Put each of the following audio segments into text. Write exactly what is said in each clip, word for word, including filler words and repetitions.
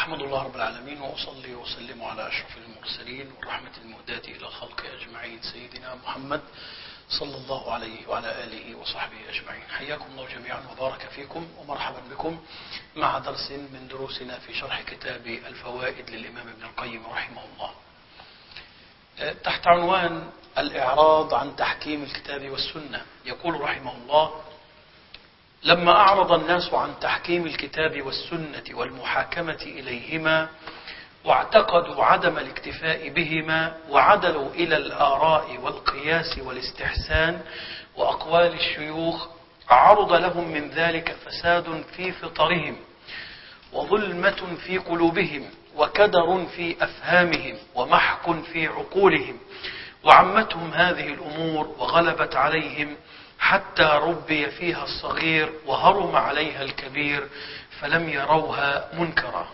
أحمد الله رب العالمين وأصلي وأسلم على أشرف المرسلين والرحمة المهداة إلى خلق أجمعين سيدنا محمد صلى الله عليه وعلى آله وصحبه أجمعين. حياكم الله جميعا وبارك فيكم ومرحبا بكم مع درس من دروسنا في شرح كتاب الفوائد للإمام ابن القيم رحمه الله، تحت عنوان الإعراض عن تحكيم الكتاب والسنة. يقول رحمه الله: لما أعرض الناس عن تحكيم الكتاب والسنة والمحاكمة إليهما واعتقدوا عدم الاكتفاء بهما وعدلوا إلى الآراء والقياس والاستحسان وأقوال الشيوخ، عرض لهم من ذلك فساد في فطرهم وظلمة في قلوبهم وكدر في أفهامهم ومحك في عقولهم، وعمتهم هذه الأمور وغلبت عليهم حتى ربي فيها الصغير وهرم عليها الكبير فلم يروها منكرا.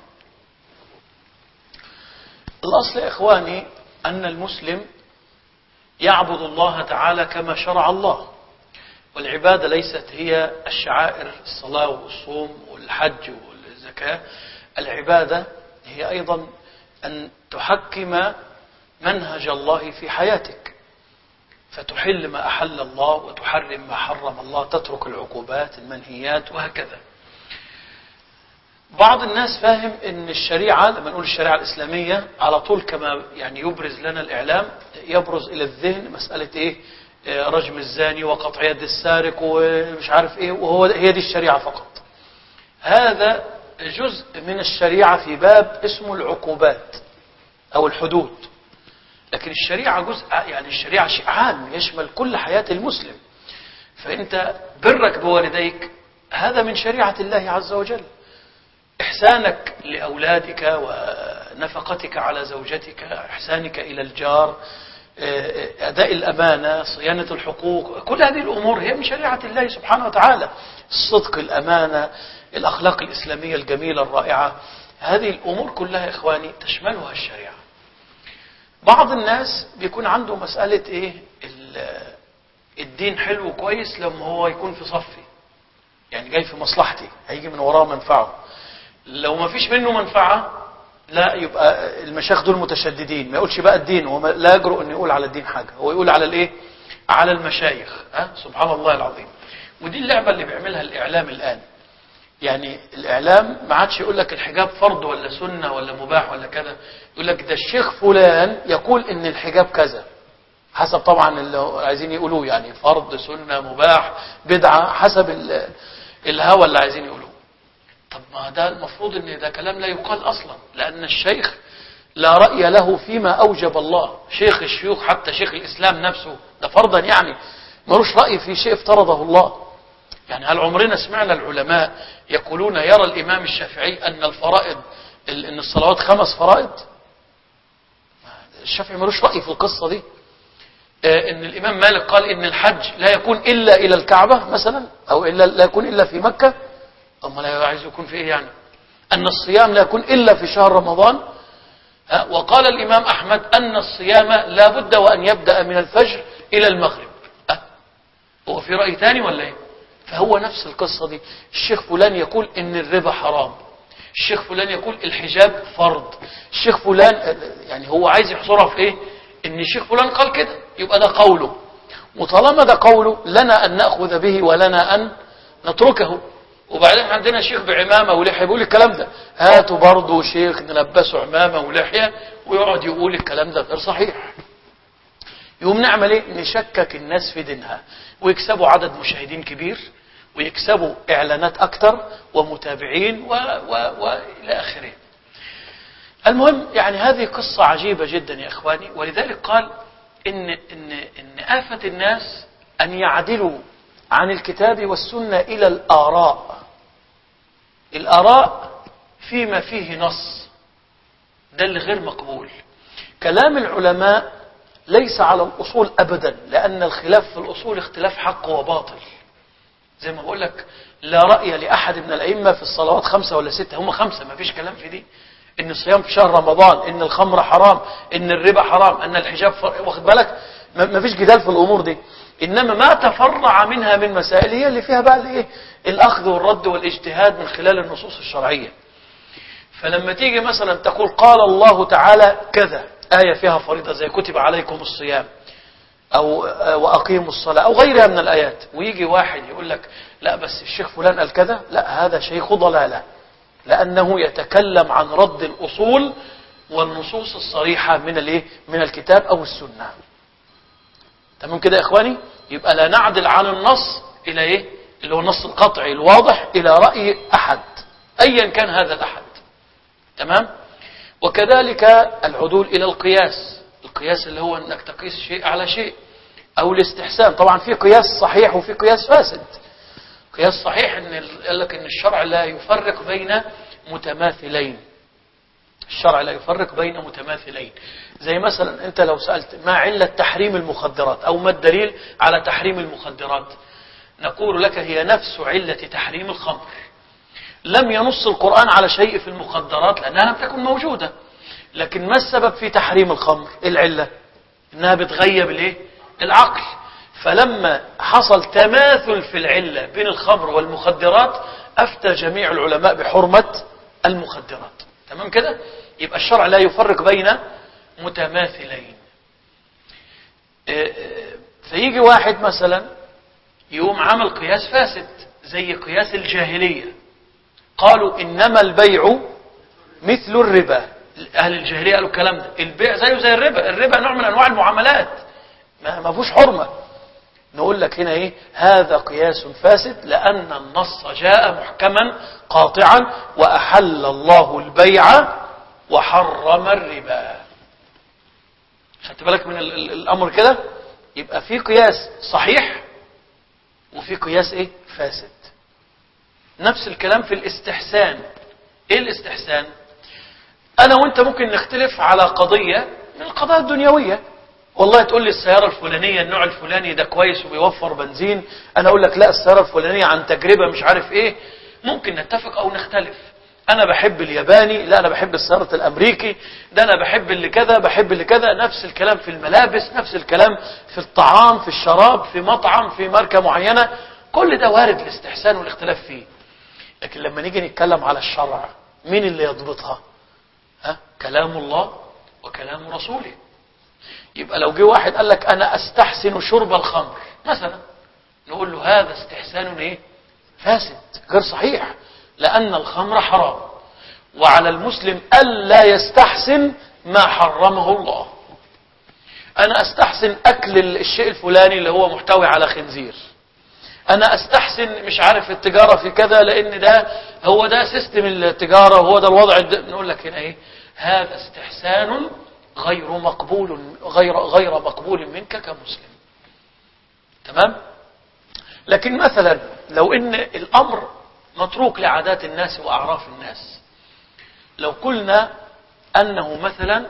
الأصل يا إخواني أن المسلم يعبد الله تعالى كما شرع الله، والعبادة ليست هي الشعائر الصلاة والصوم والحج والزكاة. العبادة هي أيضا أن تحكم منهج الله في حياتك، فتحل ما أحل الله وتحرم ما حرم الله، تترك العقوبات المنهيات وهكذا. بعض الناس فاهم ان الشريعة، لما نقول الشريعة الإسلامية على طول كما يعني يبرز لنا الإعلام، يبرز إلى الذهن مسألة إيه؟ رجم الزاني وقطع يد السارق ومش عارف إيه، وهو هي دي الشريعة فقط. هذا جزء من الشريعة في باب اسمه العقوبات أو الحدود، لكن الشريعة جزء، يعني الشريعة شيء عام يشمل كل حياة المسلم. فأنت برك بوالديك هذا من شريعة الله عز وجل، إحسانك لأولادك ونفقتك على زوجتك، إحسانك إلى الجار، أداء الأمانة، صيانة الحقوق، كل هذه الأمور هي من شريعة الله سبحانه وتعالى. الصدق، الأمانة، الأخلاق الإسلامية الجميلة الرائعة، هذه الأمور كلها إخواني تشملها الشريعة. بعض الناس بيكون عنده مسألة إيه؟ الدين حلو كويس لما هو يكون في صفي، يعني جاي في مصلحتي، هيجي من وراه منفعه. لو ما فيش منه منفعة لا، يبقى المشايخ دول متشددين، ما يقولش بقى الدين، هو لا يجرؤ أن يقول على الدين حاجة، هو يقول على الإيه؟ على المشايخ. أه؟ سبحان الله العظيم. ودي اللعبة اللي بيعملها الإعلام الآن. يعني الإعلام ما عادش يقول لك الحجاب فرض ولا سنة ولا مباح ولا كذا، يقول لك ده الشيخ فلان يقول إن الحجاب كذا، حسب طبعا اللي عايزين يقولوه، يعني فرض، سنة، مباح، بدعة، حسب الهوى اللي عايزين يقولوه. طب ما ده المفروض ان ده كلام لا يقال اصلا، لان الشيخ لا رأي له فيما اوجب الله. شيخ الشيوخ حتى شيخ الاسلام نفسه ده فرضا يعني ملوش رأي في شيء افترضه الله. يعني هل عمرنا سمعنا العلماء يقولون يرى الامام الشافعي ان الفرائض، ان الصلوات خمس فرائض؟ الشافعي ملوش رأي في القصة دي. ان الامام مالك قال ان الحج لا يكون الا الى الكعبة مثلا، او الا لا يكون الا في مكة. طب ما لا عايز يكون في ايه يعني؟ ان الصيام لا يكون الا في شهر رمضان. وقال الامام احمد ان الصيام لا بد وان يبدأ من الفجر الى المغرب. أه؟ هو في رأي ثاني ولا ايه؟ فهو نفس القصة دي. الشيخ فلان يقول ان الربا حرام، الشيخ فلان يقول الحجاب فرض، الشيخ فلان، يعني هو عايز يحصرها في ايه؟ ان الشيخ فلان قال كده، يبقى ده قوله، وطالما ده قوله لنا ان نأخذ به ولنا ان نتركه. وبعدين عندنا شيخ بعمامة ولحية بيقول الكلام ده، هاتوا برضه شيخ نلبسه عمامة ولحية ويقعد يقول الكلام ده غير صحيح. يقوم نعمل ايه؟ نشكك الناس في دينها، ويكسبوا عدد مشاهدين كبير، ويكسبوا اعلانات اكتر ومتابعين و... و... والى اخره. المهم يعني هذه قصة عجيبة جدا يا اخواني، ولذلك قال ان ان ان آفة الناس ان يعدلوا عن الكتاب والسنة الى الآراء. الآراء فيما فيه نص، ده اللي غير مقبول. كلام العلماء ليس على الأصول أبدا، لأن الخلاف في الأصول اختلاف حق وباطل. زي ما بقول لك لا رأي لأحد من الأئمة في الصلوات خمسة ولا ستة، هم خمسة، ما فيش كلام في دي. إن الصيام في شهر رمضان، إن الخمر حرام، إن الربا حرام، إن الحجاب فر... واخد بالك، ما فيش جدال في الأمور دي. إنما ما تفرع منها من مسائل هي اللي فيها بقى الإيه؟ الأخذ والرد والاجتهاد من خلال النصوص الشرعية. فلما تيجي مثلا تقول قال الله تعالى كذا، آية فيها فريضة زي كتب عليكم الصيام أو وأقيموا الصلاة أو غيرها من الآيات، ويجي واحد يقول لك لا بس الشيخ فلان قال كذا، لا هذا شيخ ضلالة، لأنه يتكلم عن رد الأصول والنصوص الصريحة من الايه من الكتاب أو السنة. تمام كده يا إخواني؟ يبقى لا نعدل عن النص إلى إيه اللي هو النص القطعي الواضح إلى رأي أحد أيا كان هذا الأحد. تمام؟ وكذلك العدول إلى القياس، القياس اللي هو أنك تقيس شيء على شيء، أو الاستحسان. طبعا في قياس صحيح وفي قياس فاسد. قياس صحيح ان قال لك ان الشرع لا يفرق بين متماثلين، الشرع لا يفرق بين متماثلين. زي مثلا انت لو سألت ما علة تحريم المخدرات او ما الدليل على تحريم المخدرات، نقول لك هي نفس علة تحريم الخمر. لم ينص القرآن على شيء في المخدرات لأنها لم تكن موجودة، لكن ما السبب في تحريم الخمر؟ العلة انها بتغيب الايه العقل. فلما حصل تماثل في العلة بين الخمر والمخدرات أفتى جميع العلماء بحرمة المخدرات. تمام كده؟ يبقى الشرع لا يفرق بين متماثلين. فيجي واحد مثلا يقوم عمل قياس فاسد زي قياس الجاهلية، قالوا إنما البيع مثل الربا. أهل الجاهلية قالوا الكلام ده، البيع زيه زي الربا، الربا نوع من أنواع المعاملات ما فيهوش حرمة. نقول لك هنا ايه هذا قياس فاسد، لأن النص جاء محكما قاطعا وأحل الله البيع وحرم الربا. خدت بالك من الأمر كده؟ يبقى في قياس صحيح وفي قياس ايه فاسد. نفس الكلام في الاستحسان. ايه الاستحسان؟ انا وانت ممكن نختلف على قضية من القضايا الدنيوية، والله تقول لي السيارة الفلانية النوع الفلاني ده كويس وبيوفر بنزين، انا اقول لك لا السيارة الفلانية عن تجربة مش عارف ايه. ممكن نتفق او نختلف. انا بحب الياباني، لا انا بحب السيارة الامريكي، ده انا بحب اللي كذا بحب اللي كذا. نفس الكلام في الملابس، نفس الكلام في الطعام، في الشراب، في مطعم، في ماركة معينة. كل ده وارد الاستحسان والاختلاف فيه. لكن لما نيجي نتكلم على الشرع مين اللي يضبطها؟ ها؟ كلام الله وكلام رسوله. يبقى لو جه واحد قال لك انا استحسن شرب الخمر مثلا، نقول له هذا استحسان ايه فاسد غير صحيح، لان الخمر حرام، وعلى المسلم الا يستحسن ما حرمه الله. انا استحسن اكل الشيء الفلاني اللي هو محتوي على خنزير، انا استحسن مش عارف التجارة في كذا لان ده هو ده سيستم التجارة وهو ده الوضع. نقول لك هنا ايه هذا استحسان غير مقبول غير غير مقبول منك كمسلم. تمام؟ لكن مثلا لو ان الامر متروك لعادات الناس واعراف الناس، لو قلنا انه مثلا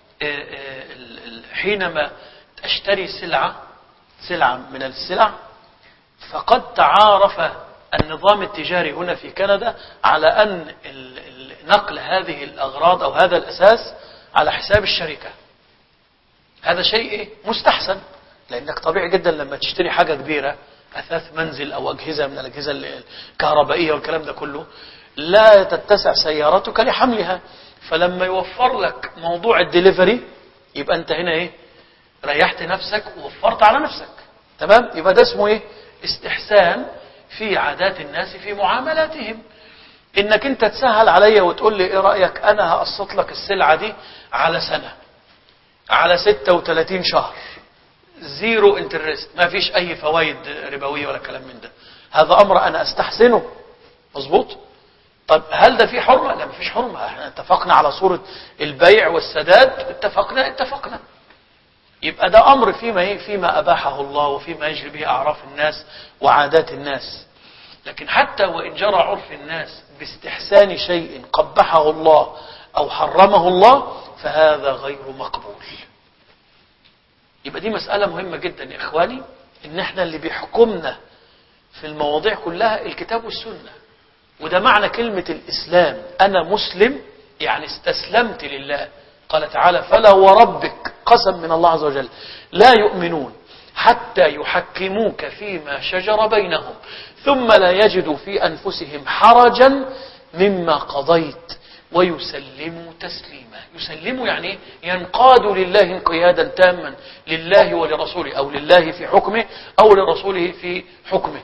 حينما اشتري سلعة سلعة من السلع، فقد تعارف النظام التجاري هنا في كندا على ان نقل هذه الاغراض او هذا الاساس على حساب الشركة. هذا شيء مستحسن، لأنك طبيعي جدا لما تشتري حاجة كبيرة أثاث منزل أو أجهزة من الأجهزة الكهربائية والكلام ده كله، لا تتسع سيارتك لحملها. فلما يوفر لك موضوع الدليفري يبقى أنت هنا إيه ريحت نفسك ووفرت على نفسك. تمام؟ يبقى ده اسمه إيه استحسان في عادات الناس في معاملاتهم. انك انت تسهل عليا وتقول لي ايه رأيك انا هقسط لك السلعة دي على سنة، على ستة وثلاثين شهر، زيرو انترست، ما فيش اي فوائد ربوية ولا كلام من ده. هذا امر انا استحسنه. مظبوط؟ طب هل ده فيه حرمة؟ لا، ما فيش حرمة. احنا اتفقنا على صورة البيع والسداد، اتفقنا اتفقنا يبقى ده امر فيما ايه فيما اباحه الله وفيما يجري به اعراف الناس وعادات الناس. لكن حتى وإن جرى عرف الناس باستحسان شيء قبحه الله أو حرمه الله فهذا غير مقبول. يبقى دي مسألة مهمة جدا يا إخواني، إن احنا اللي بيحكمنا في المواضيع كلها الكتاب والسنة. وده معنى كلمة الإسلام. أنا مسلم يعني استسلمت لله. قال تعالى فلا وربك، قسم من الله عز وجل، لا يؤمنون حتى يحكموك فيما شجر بينهم ثم لا يجدوا في أنفسهم حرجا مما قضيت ويسلموا تسليما. يسلموا يعني ينقادوا لله انقيادا تاما، لله ولرسوله، أو لله في حكمه أو لرسوله في حكمه.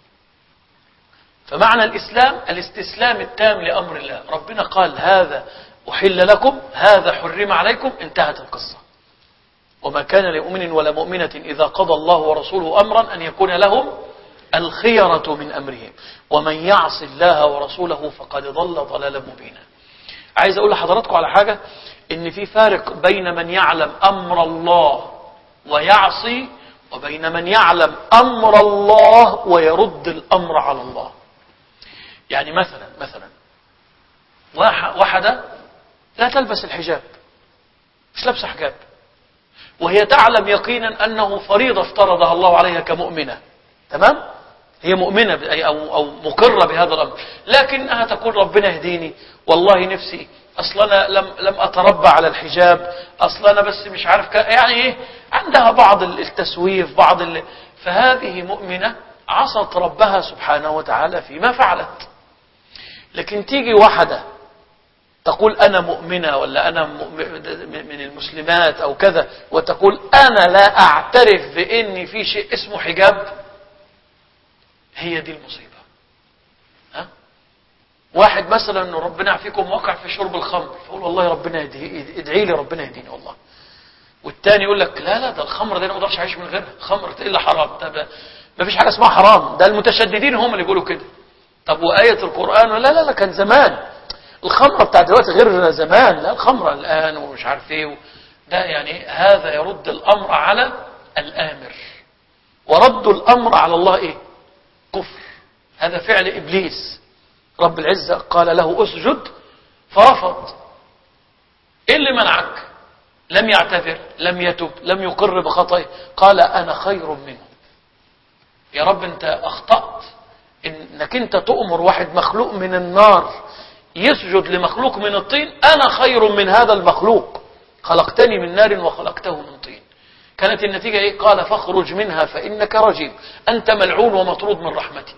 فمعنى الإسلام الاستسلام التام لأمر الله. ربنا قال هذا أحل لكم، هذا حرم عليكم، انتهت القصة. وما كان لمؤمن ولا مؤمنة إذا قضى الله ورسوله أمرا أن يكون لهم الخيرة من أمرهم ومن يعص الله ورسوله فقد ضل ضلالا مبينا. عايز أقول لحضراتكم على حاجة، إن في فارق بين من يعلم أمر الله ويعصي وبين من يعلم أمر الله ويرد الأمر على الله. يعني مثلا مثلا واحدة لا تلبس الحجاب، مش لابسة حجاب، وهي تعلم يقينا أنه فريضة افترضها الله عليها كمؤمنة، تمام؟ هي مؤمنة أو أو مقرة بهذا الأمر، لكنها تقول ربنا يهديني، والله نفسي، أصلا أنا لم لم أتربى على الحجاب، أصلا أنا بس مش عارف، يعني إيه، عندها بعض التسويف، بعض ال... فهذه مؤمنة عصت ربها سبحانه وتعالى فيما فعلت. لكن تيجي واحدة تقول أنا مؤمنة ولا أنا من المسلمات أو كذا، وتقول أنا لا أعترف بإن في شيء اسمه حجاب، هي دي المصيبة. ها؟ واحد مثلا إنه ربنا يعافيكم وقع في شرب الخمر، يقول والله ربنا يهدي، ادعي لي ربنا يهديني والله. والتاني يقول لك لا لا ده الخمر ده أنا ما اقدرش أعيش من غيرها، خمر إلا حرام، ده ما فيش حاجة اسمها حرام، ده المتشددين هم اللي بيقولوا كده. طب وآية القرآن؟ لا لا لا كان زمان، الخمرة بتاع دلوقتي غير زمان، لا الخمرة الآن ومش عارف ايه. ده يعني هذا يرد الأمر على الآمر، ورد الأمر على الله ايه؟ كفر. هذا فعل إبليس. رب العزة قال له أسجد فرفض. إيه اللي منعك؟ لم يعتذر، لم يتب، لم يقر بخطئه، قال أنا خير منه. يا رب أنت أخطأت إنك أنت تؤمر واحد مخلوق من النار يسجد لمخلوق من الطين، أنا خير من هذا المخلوق، خلقتني من نار وخلقته من طين. كانت النتيجة إيه؟ قال فاخرج منها فإنك رجيم، أنت ملعون ومطرود من رحمتي.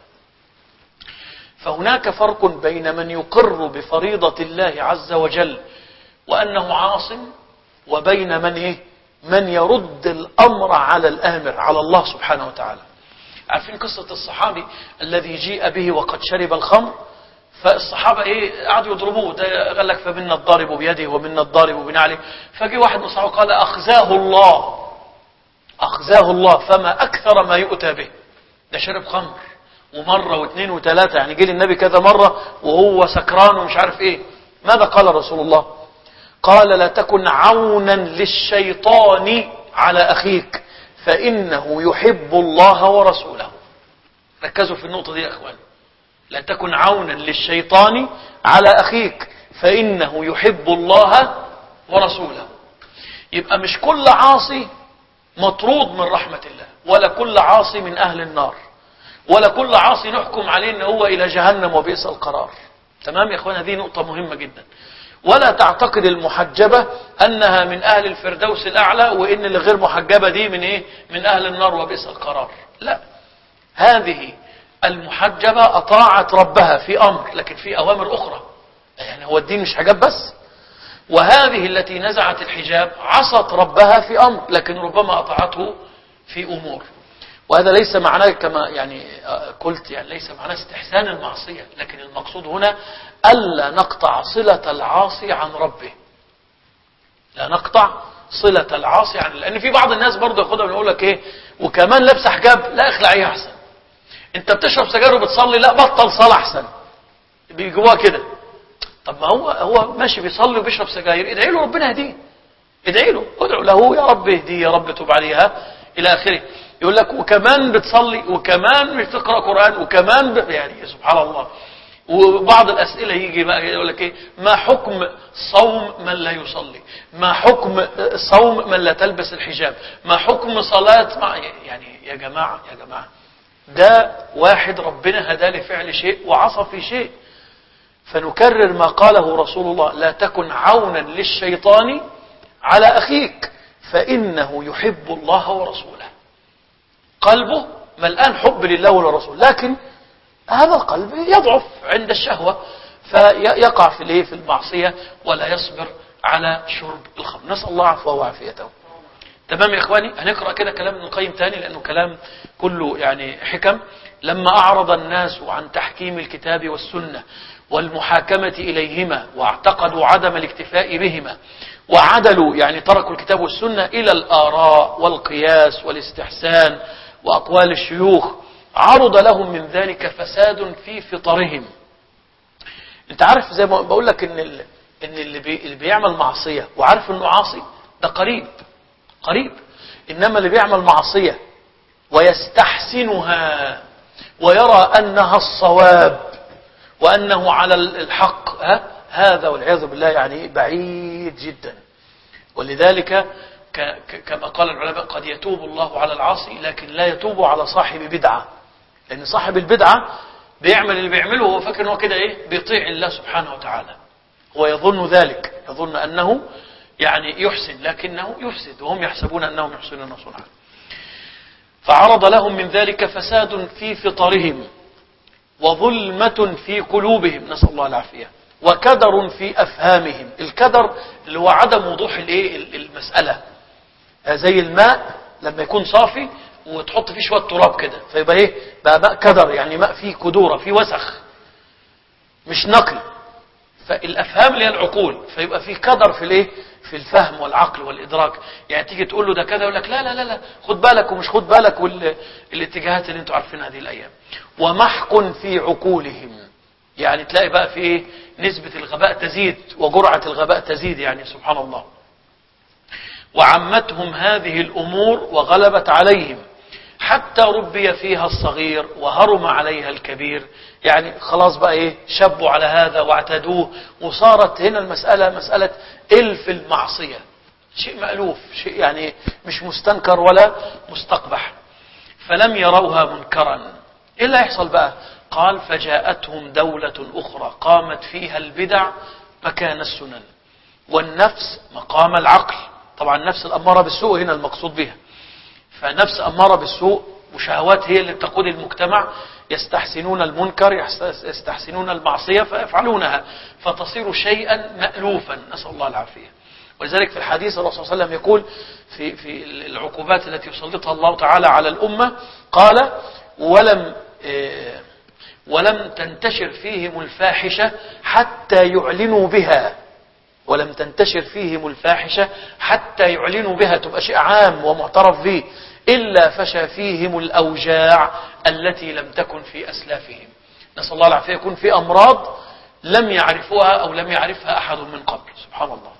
فهناك فرق بين من يقر بفريضة الله عز وجل وأنه عاص، وبين من إيه؟ من يرد الأمر على الآمر، على الله سبحانه وتعالى. عارفين قصة الصحابي الذي جيء به وقد شرب الخمر؟ فالصحابة ايه قعدوا يضربوه، ده قال لك فمنا الضارب بيده ومنا الضارب بنعله. فجي واحد من الصحابة قال أخزاه الله، أخزاه الله، فما أكثر ما يؤتى به. ده شرب خمر ومرة واثنين وثلاثة، يعني جه للنبي كذا مرة وهو سكران ومش عارف ايه. ماذا قال رسول الله؟ قال لا تكن عونا للشيطان على أخيك فإنه يحب الله ورسوله. ركزوا في النقطة دي يا أخوان. لا تكن عونا للشيطان على أخيك فإنه يحب الله ورسوله. يبقى مش كل عاصي مطرود من رحمة الله، ولا كل عاصي من أهل النار، ولا كل عاصي نحكم عليه أنه هو إلى جهنم وبئس القرار. تمام يا أخوان؟ هذه نقطة مهمة جدا. ولا تعتقد المحجبة أنها من أهل الفردوس الأعلى، وإن اللي غير محجبة دي من إيه؟ من أهل النار وبئس القرار. لا، هذه المحجبة أطاعت ربها في أمر، لكن في أوامر أخرى، يعني هو الدين مش حجاب بس. وهذه التي نزعت الحجاب عصت ربها في أمر، لكن ربما أطاعته في أمور. وهذا ليس معناه كما يعني قلت، يعني ليس معناه استحسان المعصية، لكن المقصود هنا ألا نقطع صلة العاصي عن ربه. لا نقطع صلة العاصي عن، لأن في بعض الناس برضه ياخدها ويقول لك إيه، وكمان لابسه حجاب، لا اخلعيه أحسن. أنت بتشرب سجاير وبتصلي، لا بطل صلاة أحسن. بيجوا كده. طب ما هو هو ماشي بيصلي وبيشرب سجاير، ادعي له ربنا يهديه. ادعي له، ادعو له يا رب اهديه، يا رب تب عليها إلى آخره. يقول لك وكمان بتصلي وكمان بتقرأ قرآن وكمان ب... يعني سبحان الله. وبعض الأسئلة يجي بقى يقول لك إيه، ما حكم صوم من لا يصلي؟ ما حكم صوم من لا تلبس الحجاب؟ ما حكم صلاة مع، يعني يا جماعة يا جماعة ده واحد ربنا هداه لفعل شيء وعصى في شيء. فنكرر ما قاله رسول الله، لا تكن عونا للشيطان على أخيك فإنه يحب الله ورسوله. قلبه ملآن حب لله ولرسوله، لكن هذا القلب يضعف عند الشهوة، فيقع في الايه في المعصية ولا يصبر على شرب الخمر. نسأل الله عفوه وعافيته. تمام يا إخواني. هنقرأ كده كلام ابن القيم تاني لأنه كلام كله يعني حكم. لما أعرض الناس عن تحكيم الكتاب والسنة والمحاكمة إليهما واعتقدوا عدم الاكتفاء بهما وعدلوا يعني تركوا الكتاب والسنة إلى الآراء والقياس والاستحسان وأقوال الشيوخ، عرض لهم من ذلك فساد في فطرهم. انت عارف زي ما بقول لك ان ال... ان اللي, بي... اللي بيعمل معصية وعارف انه عاصي ده قريب قريب، انما اللي بيعمل معصية ويستحسنها ويرى انها الصواب وانه على الحق ها هذا والعياذ بالله يعني بعيد جدا. ولذلك ك... كما قال العلماء قد يتوب الله على العاصي لكن لا يتوب على صاحب بدعة، لان صاحب البدعة بيعمل اللي بيعمله وهو فاكر انه كده ايه بيطيع الله سبحانه وتعالى، هو يظن ذلك، يظن انه يعني يحسن لكنه يفسد وهم يحسبون انهم يحسنون صنعا. فعرض لهم من ذلك فساد في فطرهم وظلمة في قلوبهم نسأل الله العافية وكدر في افهامهم. الكدر اللي هو عدم وضوح الايه المسألة، زي الماء لما يكون صافي وتحط فيه شوية تراب كده فيبقى ايه بقى ماء كدر، يعني ماء فيه كدورة فيه وسخ مش نقي. فالافهام اللي هي العقول فيبقى فيه كدر في الايه في الفهم والعقل والادراك. يعني تيجي تقول له ده كذا يقول لك لا لا لا لا خد بالك ومش خد بالك والاتجاهات اللي انتوا عارفينها هذه الايام. ومحق في عقولهم، يعني تلاقي بقى في ايه نسبة الغباء تزيد وجرعة الغباء تزيد يعني سبحان الله. وعمتهم هذه الامور وغلبت عليهم حتى ربي فيها الصغير وهرم عليها الكبير، يعني خلاص بقى ايه شبوا على هذا واعتدوه وصارت هنا المسألة مسألة الف المعصية، شيء مألوف، شيء يعني مش مستنكر ولا مستقبح. فلم يروها منكرا. ايه اللي هيحصل بقى؟ قال فجاءتهم دولة اخرى قامت فيها البدع مكان السنن والنفس مقام العقل. طبعا النفس الأمارة بالسوء هنا المقصود بها، فنفس أمارة بالسوء وشهوات هي اللي بتقود المجتمع، يستحسنون المنكر يستحسنون المعصية فيفعلونها فتصير شيئا مألوفا نسأل الله العافية. ولذلك في الحديث الرسول صلى الله عليه وسلم يقول في في العقوبات التي يسلطها الله تعالى على الأمة قال ولم ولم تنتشر فيهم الفاحشة حتى يعلنوا بها، ولم تنتشر فيهم الفاحشة حتى يعلنوا بها، تبقى شيء عام ومعترف به، إلا فشى فيهم الأوجاع التي لم تكن في أسلافهم. نسأل الله العافية. يكون في أمراض لم يعرفوها أو لم يعرفها أحد من قبل سبحان الله.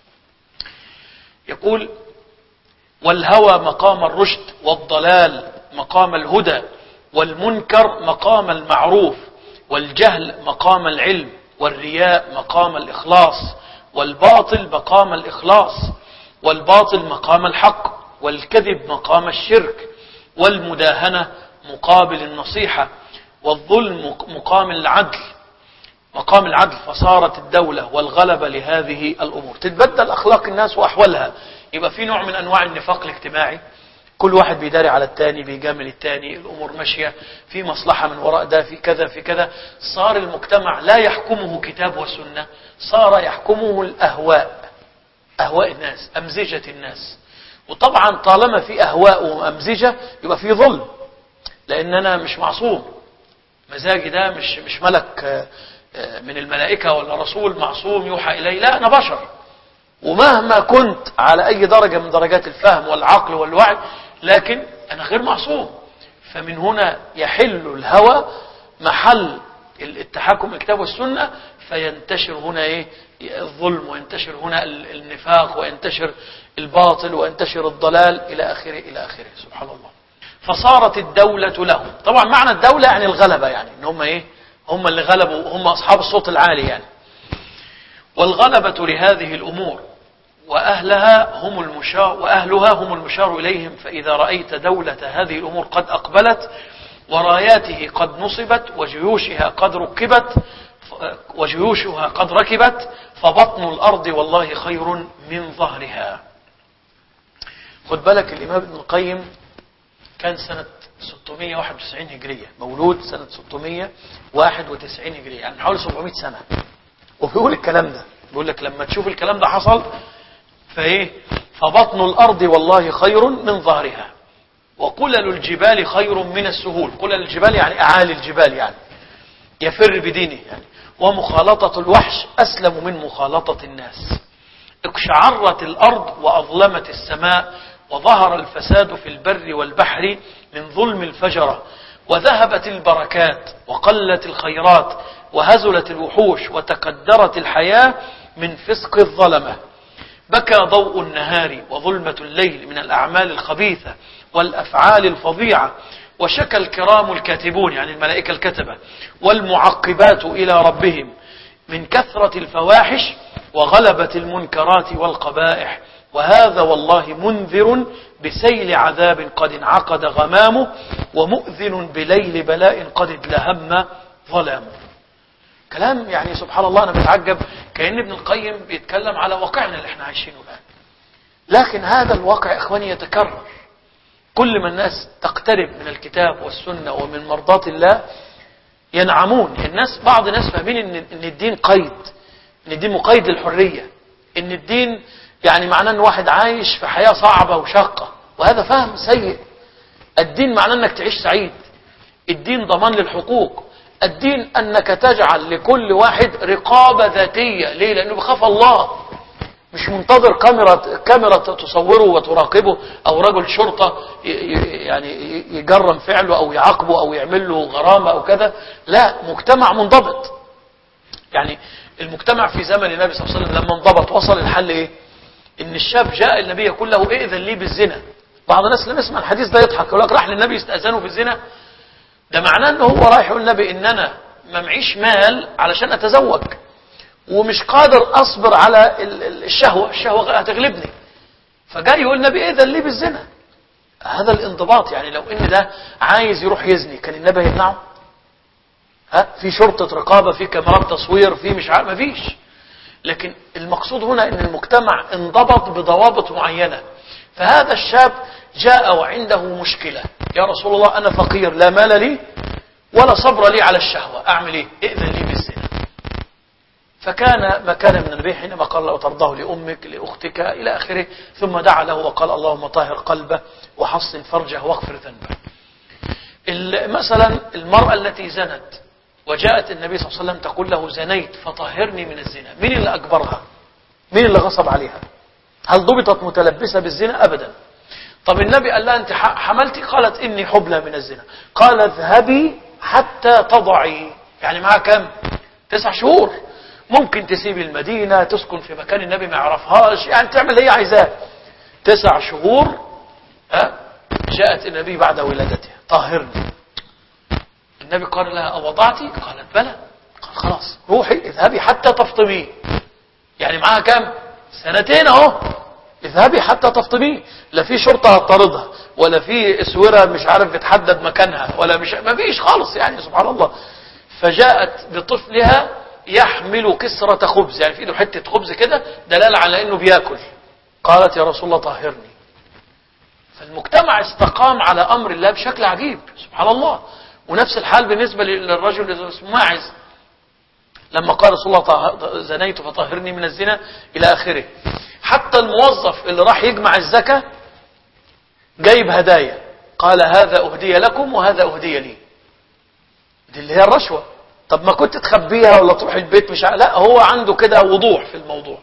يقول والهوى مقام الرشد والضلال مقام الهدى والمنكر مقام المعروف والجهل مقام العلم والرياء مقام الإخلاص والباطل مقام الإخلاص والباطل مقام الحق والكذب مقام الشرك والمداهنة مقابل النصيحة والظلم مقام العدل مقام العدل. فصارت الدولة والغلبة لهذه الأمور. تتبدل أخلاق الناس وأحوالها، يبقى في نوع من أنواع النفاق الاجتماعي، كل واحد بيداري على التاني بيجامل التاني، الأمور ماشية في مصلحة من وراء ده في كذا في كذا. صار المجتمع لا يحكمه كتاب وسنة، صار يحكمه الأهواء، أهواء الناس أمزجة الناس. وطبعا طالما في أهواء وأمزجة يبقى في ظلم، لأن أنا مش معصوم، مزاجي ده مش مش ملك من الملائكة ولا رسول معصوم يوحى إليه، لا أنا بشر، ومهما كنت على أي درجة من درجات الفهم والعقل والوعي لكن أنا غير معصوم. فمن هنا يحل الهوى محل التحكم الكتاب والسنة، فينتشر هنا إيه الظلم وينتشر هنا النفاق وينتشر الباطل وينتشر الضلال إلى آخره إلى آخره سبحان الله. فصارت الدولة لهم. طبعا معنى الدولة يعني الغلبة، يعني إن هم إيه هم اللي غلبوا، هم أصحاب الصوت العالي يعني. والغلبة لهذه الأمور وأهلها هم المشار وأهلها هم المشار إليهم. فإذا رأيت دولة هذه الأمور قد أقبلت وراياته قد نصبت وجيوشها قد ركبت وجيوشها قد ركبت فبطن الأرض والله خير من ظهرها. خد بالك الإمام ابن القيم كان سنة ستمائة وواحد وتسعين هجرية، مولود سنة ستمائة وواحد وتسعين هجرية، يعني حوالي سبعمائة سنة. وبيقول الكلام ده، بيقول لك لما تشوف الكلام ده حصل فايه، فبطن الارض والله خير من ظهرها، وقلل الجبال خير من السهول. قلل الجبال يعني اعالي الجبال، يعني يفر بدينه يعني. ومخالطة الوحش اسلم من مخالطة الناس. اقشعرت الارض واظلمت السماء، وظهر الفساد في البر والبحر من ظلم الفجرة، وذهبت البركات وقلت الخيرات، وهزلت الوحوش، وتقدرت الحياة من فسق الظلمة. بكى ضوء النهار وظلمة الليل من الأعمال الخبيثة والأفعال الفظيعة، وشكى الكرام الكاتبون يعني الملائكة الكتبة والمعقبات إلى ربهم من كثرة الفواحش وغلبة المنكرات والقبائح. وهذا والله منذر بسيل عذاب قد انعقد غمامه، ومؤذن بليل بلاء قد ادلهم ظلامه. كلام يعني سبحان الله، أنا بتعجب كأن ابن القيم بيتكلم على واقعنا اللي احنا عايشينه الآن. لكن هذا الواقع إخواني يتكرر. كل ما الناس تقترب من الكتاب والسنة ومن مرضاة الله ينعمون. الناس بعض الناس فاهمين إن, إن الدين قيد، إن الدين مقيد للحرية، إن الدين يعني معناه إن واحد عايش في حياة صعبة وشاقة، وهذا فهم سيء. الدين معناه إنك تعيش سعيد، الدين ضمان للحقوق، الدين أنك تجعل لكل واحد رقابة ذاتية. ليه؟ لأنه بخاف الله، مش منتظر كاميرا كاميرا تصوره وتراقبه، أو رجل شرطة يعني يجرم فعله أو يعاقبه أو يعمل له غرامة أو كذا. لا، مجتمع منضبط. يعني المجتمع في زمن النبي صلى الله عليه وسلم لما انضبط وصل الحل إيه؟ إن الشاب جاء النبي يقول له إئذن لي بالزنا. بعض الناس لما يسمع الحديث ده يضحك، يقول لك راح للنبي يستأذنه بالزنا. ده معناه انه هو رايح يقول النبي ان انا ما معيش مال علشان اتزوج، ومش قادر اصبر على الشهوة، الشهوة هتغلبني، فجاي يقول النبي اذن لي بالزنا. هذا الانضباط. يعني لو ان ده عايز يروح يزني كان النبي يمنعه؟ ها، في شرطة رقابة، في كاميرات تصوير، في مش عارف، مفيش. لكن المقصود هنا ان المجتمع انضبط بضوابط معينة. فهذا الشاب جاء وعنده مشكلة، يا رسول الله أنا فقير لا مال لي ولا صبر لي على الشهوة، أعمل إيه؟ إذن لي بالزنا. فكان ما كان من النبي حينما قال له ترضاه لأمك لأختك إلى آخره، ثم دعا له وقال اللهم طهر قلبه وحصن فرجه واغفر ذنبه. مثلا المرأة التي زنت وجاءت النبي صلى الله عليه وسلم تقول له زنيت فطهرني من الزنا، مين اللي أجبرها؟ مين اللي غصب عليها؟ هل ضبطت متلبسة بالزنا؟ أبدا. طب النبي قال لها أنت حملتي؟ قالت إني حبلى من الزنا. قال اذهبي حتى تضعي. يعني معها كم؟ تسع شهور. ممكن تسيب المدينة تسكن في مكان النبي ما يعرفهاش، يعني تعمل اللي هي عايزاه. تسع شهور. أه؟ جاءت النبي بعد ولادتها طهرني. النبي قال لها أوضعتي؟ قالت بلى. قال خلاص روحي اذهبي حتى تفطمي. يعني معها كم؟ سنتين اهو. اذهبي حتى تفطمي. لا في شرطة هتطاردها، ولا في اسورة مش عارف بتحدد مكانها، ولا مش ما فيش خالص. يعني سبحان الله. فجاءت بطفلها يحمل كسرة خبز، يعني في ايده حتة خبز كده دلالة على انه بياكل. قالت يا رسول الله طهرني. فالمجتمع استقام على امر الله بشكل عجيب سبحان الله. ونفس الحال بالنسبة للرجل اللي اسمه ماعز لما قال رسول الله زنيت فطهرني من الزنا إلى آخره. حتى الموظف اللي راح يجمع الزكاة جايب هدايا، قال هذا أهدي لكم وهذا أهدي لي. دي اللي هي الرشوة. طب ما كنت تخبيها ولا تروح البيت مش ع... لا، هو عنده كده وضوح في الموضوع.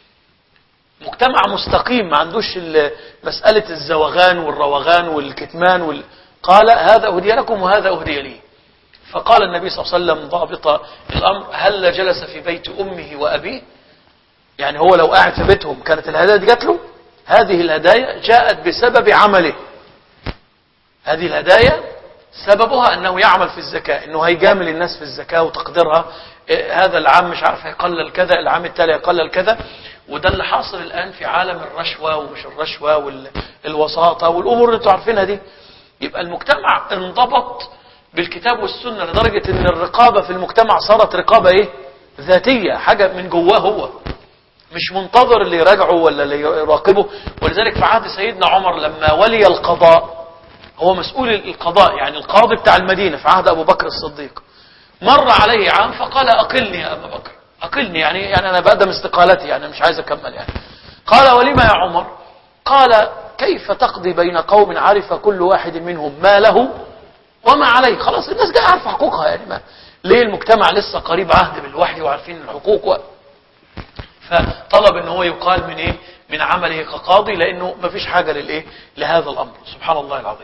مجتمع مستقيم ما عندوش مسألة الزوغان والروغان والكتمان وال... قال هذا أهدي لكم وهذا أهدي لي. فقال النبي صلى الله عليه وسلم ضابط الأمر هل جلس في بيت أمه وأبيه؟ يعني هو لو قاعد في بيتهم كانت الهدايا دي جات له؟ هذه الهدايا جاءت بسبب عمله. هذه الهدايا سببها أنه يعمل في الزكاة، أنه هيجامل الناس في الزكاة وتقديرها. هذا العام مش عارف هيقلل كذا، العام التالي هيقلل كذا. وده اللي حاصل الآن في عالم الرشوة ومش الرشوة والوساطة والأمور اللي انتوا عارفينها دي. يبقى المجتمع انضبط بالكتاب والسنة لدرجة ان الرقابة في المجتمع صارت رقابة ايه؟ ذاتية، حاجة من جواه هو، مش منتظر اللي يراجعه ولا اللي يراقبه. ولذلك في عهد سيدنا عمر لما ولي القضاء، هو مسؤول القضاء يعني القاضي بتاع المدينة في عهد أبو بكر الصديق، مر عليه عام فقال أقلني يا أبا بكر، أقلني يعني يعني أنا بقدم استقالتي يعني مش عايز أكمل يعني. قال ولما يا عمر؟ قال كيف تقضي بين قوم عرف كل واحد منهم ما له وما عليه؟ خلاص الناس جايه عارفه حقوقها يعني ما ليه المجتمع لسه قريب عهد بالوحي وعارفين الحقوق و... فطلب ان هو يقال من ايه من عمله كقاضي لانه ما فيش حاجه للايه لهذا الامر. سبحان الله العظيم.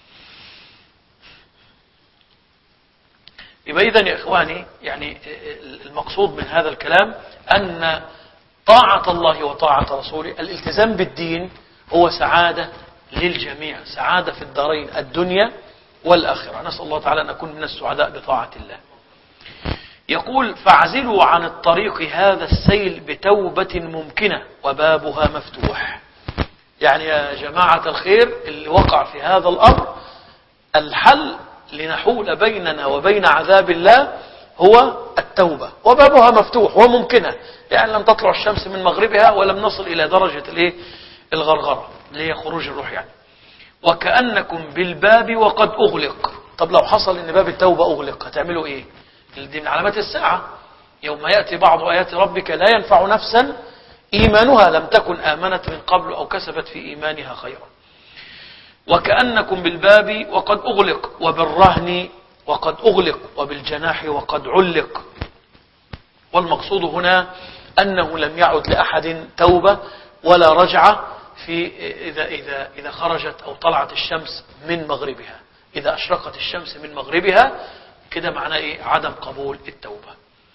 يبقى اذا يا اخواني يعني المقصود من هذا الكلام ان طاعه الله وطاعه رسوله الالتزام بالدين هو سعاده للجميع، سعاده في الدارين الدنيا والآخرة. نسأل الله تعالى أن نكون من السعداء بطاعة الله. يقول فاعزلوا عن الطريق هذا السيل بتوبة ممكنة وبابها مفتوح. يعني يا جماعة الخير اللي وقع في هذا الأمر الحل لنحول بيننا وبين عذاب الله هو التوبة وبابها مفتوح وممكنة، يعني لم تطلع الشمس من مغربها ولم نصل إلى درجة الايه الغرغرة اللي هي خروج الروح يعني. وكأنكم بالباب وقد أغلق. طب لو حصل ان باب التوبة أغلق هتعملوا ايه؟ دي من علامات الساعة. يوم يأتي بعض آيات ربك لا ينفع نفسا إيمانها لم تكن آمنت من قبل أو كسبت في إيمانها خيرا. وكأنكم بالباب وقد أغلق وبالرهن وقد أغلق وبالجناح وقد علق. والمقصود هنا أنه لم يعد لأحد توبة ولا رجعة في إذا, إذا, إذا خرجت أو طلعت الشمس من مغربها. إذا أشرقت الشمس من مغربها كده معناه إيه؟ عدم قبول التوبة.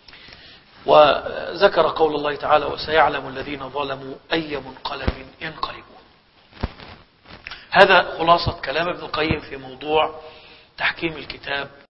وذكر قول الله تعالى وسيعلم الذين ظلموا أي منقلب ينقلبون. هذا خلاصة كلام ابن القيم في موضوع تحكيم الكتاب